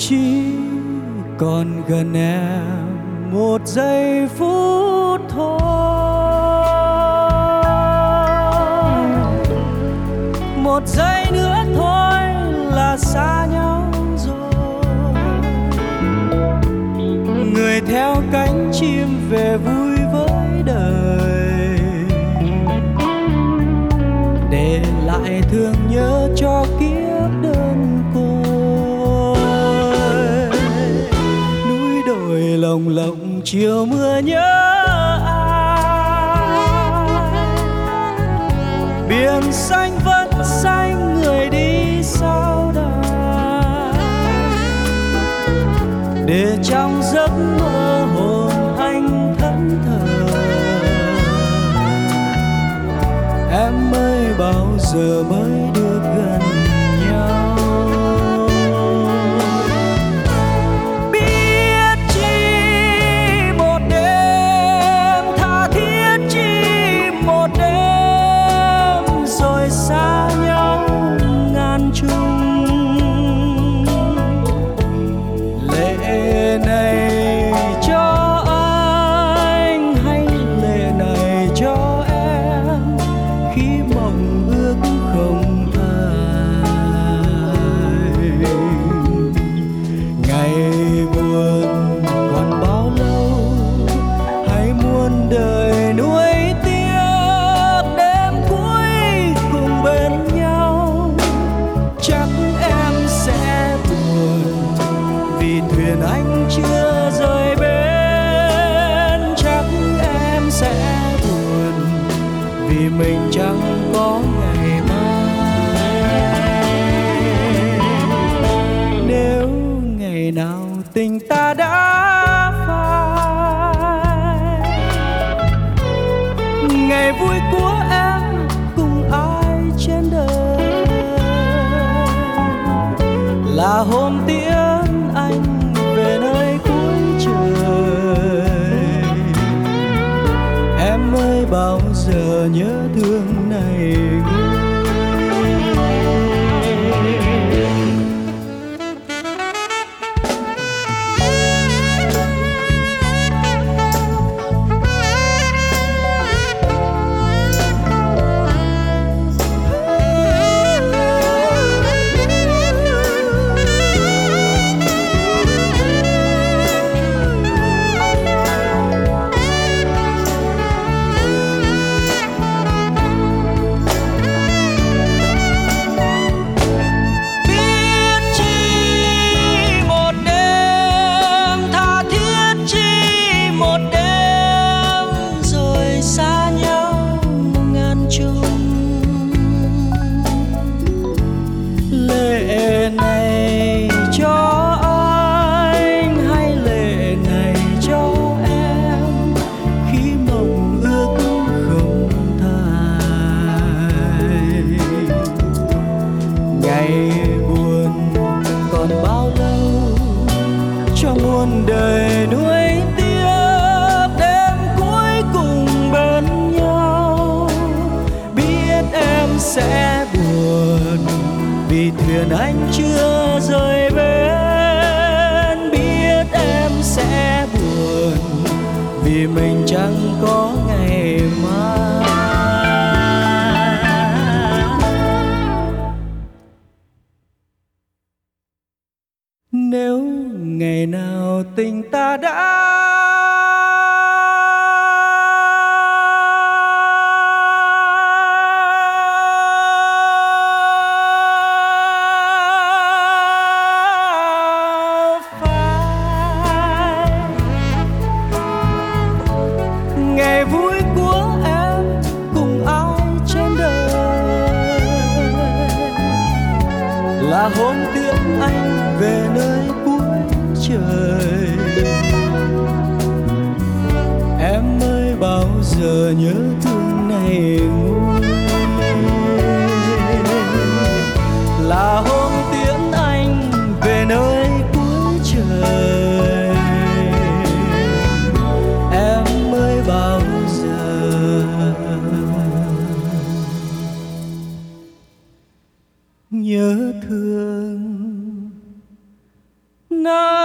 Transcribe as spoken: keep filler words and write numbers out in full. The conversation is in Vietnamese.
chỉ còn gần em một giây phút thôi, một giây nữa thôi là xa nhau rồi. Người theo cánh chim về vui với đời, để lại thương nhớ cho kiếp đơn côi. Núi đồi lồng lộng chiều mưa nhớ ai, biển xanh vẫn xanh người đi sau đài, để trong giấc mơ hồn anh thẫn thờ. Em ơi bao giờ mới được gần nhau? Biết chi một đêm, tha thiết chi một đêm, rồi xa nhau ngàn trùng. Lệ này cho anh hay lệ này cho em, khi mộng ước không thay. Ngày buồn còn bao lâu, hay muôn đời nuối tiếc, đêm cuối cùng bên nhau. Chắc em sẽ buồn vì thuyền anh chưa rời bến, chắc em sẽ buồn vì mình chẳng có ngày mai. Nếu ngày nào tình ta đã phai, ngày vui của em cùng ai trên đời, là hôm tiễn anh về nơi cuối trời. Em ơi bao giờ nhớ thương này nguôi. Đời nuối tiếc, đêm cuối cùng bên nhau. Biết em sẽ buồn vì thuyền anh chưa rời bến, biết em sẽ buồn vì mình chẳng có ngày mai. Nếu ngày nào tình ta đã phai, ngày vui của em cùng ai trên đời, là hôm tiễn anh về nơi cuối trời. Em ơi bao giờ nhớ thương này nguôi, là hôm tiễn anh về nơi cuối trời. Em ơi bao giờ nhớ thương nơi